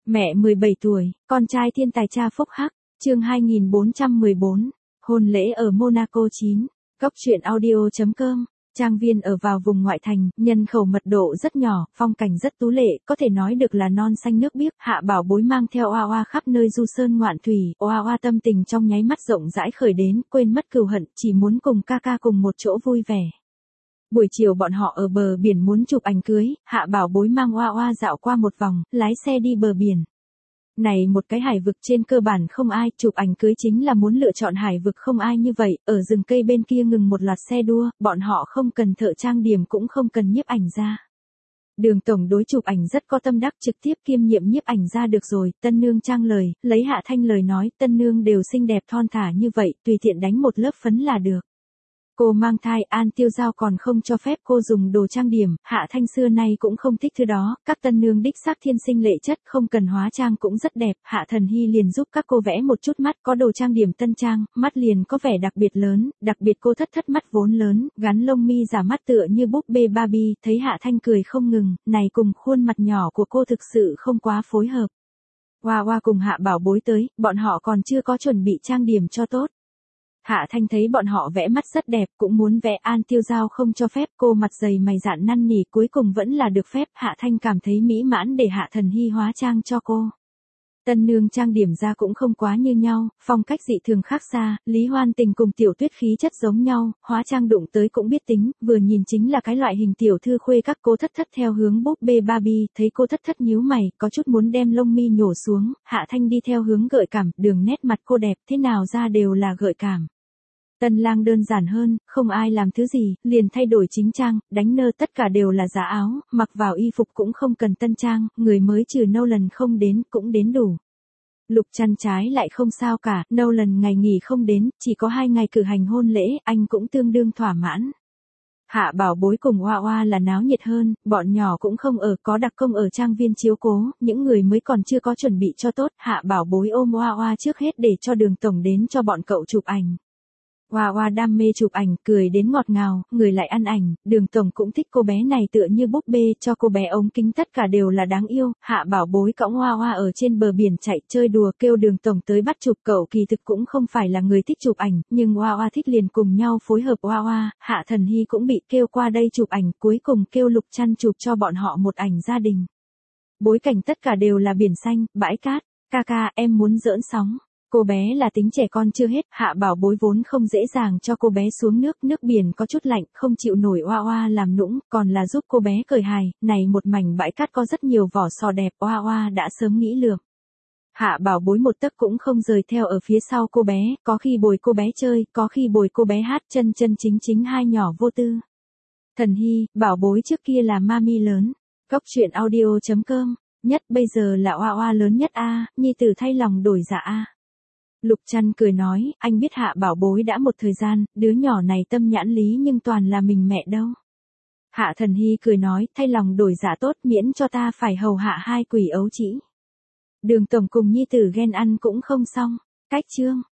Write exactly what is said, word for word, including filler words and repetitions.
Mẹ mười bảy tuổi, con trai thiên tài cha phúc hắc, chương hai nghìn bốn trăm mười bốn, hôn lễ ở Monaco chín, Cốc truyện audio chấm com. Trang viên ở vào vùng ngoại thành, nhân khẩu mật độ rất nhỏ, phong cảnh rất tú lệ, có thể nói được là non xanh nước biếc. Hạ Bảo Bối mang theo Oa Oa khắp nơi du sơn ngoạn thủy, Oa Oa tâm tình trong nháy mắt rộng rãi khởi đến, quên mất cừu hận, chỉ muốn cùng ca ca cùng một chỗ vui vẻ. Buổi chiều bọn họ ở bờ biển muốn chụp ảnh cưới, Hạ Bảo Bối mang Oa Oa dạo qua một vòng, lái xe đi bờ biển. Này một cái hải vực trên cơ bản không ai, chụp ảnh cưới chính là muốn lựa chọn hải vực không ai như vậy, ở rừng cây bên kia ngừng một loạt xe đua, bọn họ không cần thợ trang điểm cũng không cần nhiếp ảnh ra. Đường tổng đối chụp ảnh rất có tâm đắc, trực tiếp kiêm nhiệm nhiếp ảnh ra được rồi. Tân nương trang lời, lấy Hạ Thanh lời nói, tân nương đều xinh đẹp thon thả như vậy, tùy tiện đánh một lớp phấn là được. Cô mang thai, An Tiêu Giao còn không cho phép cô dùng đồ trang điểm, Hạ Thanh xưa nay cũng không thích thứ đó, các tân nương đích xác thiên sinh lệ chất, không cần hóa trang cũng rất đẹp, Hạ Thần Hy liền giúp các cô vẽ một chút mắt, có đồ trang điểm tân trang, mắt liền có vẻ đặc biệt lớn, đặc biệt cô thất thất mắt vốn lớn, gắn lông mi giả mắt tựa như búp bê Barbie, thấy Hạ Thanh cười không ngừng, này cùng khuôn mặt nhỏ của cô thực sự không quá phối hợp. Oa Oa cùng Hạ Bảo Bối tới, bọn họ còn chưa có chuẩn bị trang điểm cho tốt. Hạ Thanh thấy bọn họ vẽ mắt rất đẹp, cũng muốn vẽ, An Tiêu Giao không cho phép, cô mặt dày mày dạn năn nỉ, cuối cùng vẫn là được phép, Hạ Thanh cảm thấy mỹ mãn để Hạ Thần Hy hóa trang cho cô. Tân nương trang điểm ra cũng không quá như nhau, phong cách dị thường khác xa, Lý Hoan Tình cùng Tiểu Tuyết khí chất giống nhau, hóa trang đụng tới cũng biết tính, vừa nhìn chính là cái loại hình tiểu thư khuê các. Cô thất thất theo hướng búp bê Barbie, thấy cô thất thất nhíu mày, có chút muốn đem lông mi nhổ xuống, Hạ Thanh đi theo hướng gợi cảm, đường nét mặt cô đẹp, thế nào ra đều là gợi cảm. Tân lang đơn giản hơn, không ai làm thứ gì, liền thay đổi chính trang, đánh nơ tất cả đều là giá áo, mặc vào y phục cũng không cần tân trang, người mới trừ Nolan không đến, cũng đến đủ. Lục Trăn trái lại không sao cả, Nolan ngày nghỉ không đến, chỉ có hai ngày cử hành hôn lễ, anh cũng tương đương thỏa mãn. Hạ Bảo Bối cùng Oa Oa là náo nhiệt hơn, bọn nhỏ cũng không ở, có đặc công ở trang viên chiếu cố, những người mới còn chưa có chuẩn bị cho tốt, Hạ Bảo Bối ôm Oa Oa trước hết để cho Đường tổng đến cho bọn cậu chụp ảnh. Oa Oa đam mê chụp ảnh, cười đến ngọt ngào, người lại ăn ảnh, Đường tổng cũng thích cô bé này tựa như búp bê, cho cô bé ống kính tất cả đều là đáng yêu. Hạ Bảo Bối cõng Oa Oa ở trên bờ biển chạy chơi đùa, kêu Đường tổng tới bắt chụp, cậu kỳ thực cũng không phải là người thích chụp ảnh, nhưng Oa Oa thích liền cùng nhau phối hợp. Oa Oa, Hạ Thần Hy cũng bị kêu qua đây chụp ảnh, cuối cùng kêu Lục Trăn chụp cho bọn họ một ảnh gia đình. Bối cảnh tất cả đều là biển xanh, bãi cát. Ca ca, em muốn giỡn sóng. Cô bé là tính trẻ con chưa hết, Hạ Bảo Bối vốn không dễ dàng cho cô bé xuống nước, nước biển có chút lạnh, không chịu nổi. Oa Oa làm nũng, còn là giúp cô bé cởi hài, này một mảnh bãi cát có rất nhiều vỏ sò đẹp, Oa Oa đã sớm nghĩ lược. Hạ Bảo Bối một tấc cũng không rời theo ở phía sau cô bé, có khi bồi cô bé chơi, có khi bồi cô bé hát, chân chân chính chính hai nhỏ vô tư. Thần Hy, Bảo Bối trước kia là mami lớn, Cốc truyện audio chấm com, nhất bây giờ là Oa Oa lớn nhất a, nhi tử thay lòng đổi dạ a. Lục Trăn cười nói, anh biết Hạ Bảo Bối đã một thời gian, đứa nhỏ này tâm nhãn lý nhưng toàn là mình mẹ đâu. Hạ Thần Hy cười nói, thay lòng đổi dạ tốt, miễn cho ta phải hầu hạ hai quỷ ấu trĩ. Đường tổng cùng nhi tử ghen ăn cũng không xong. Cách chương.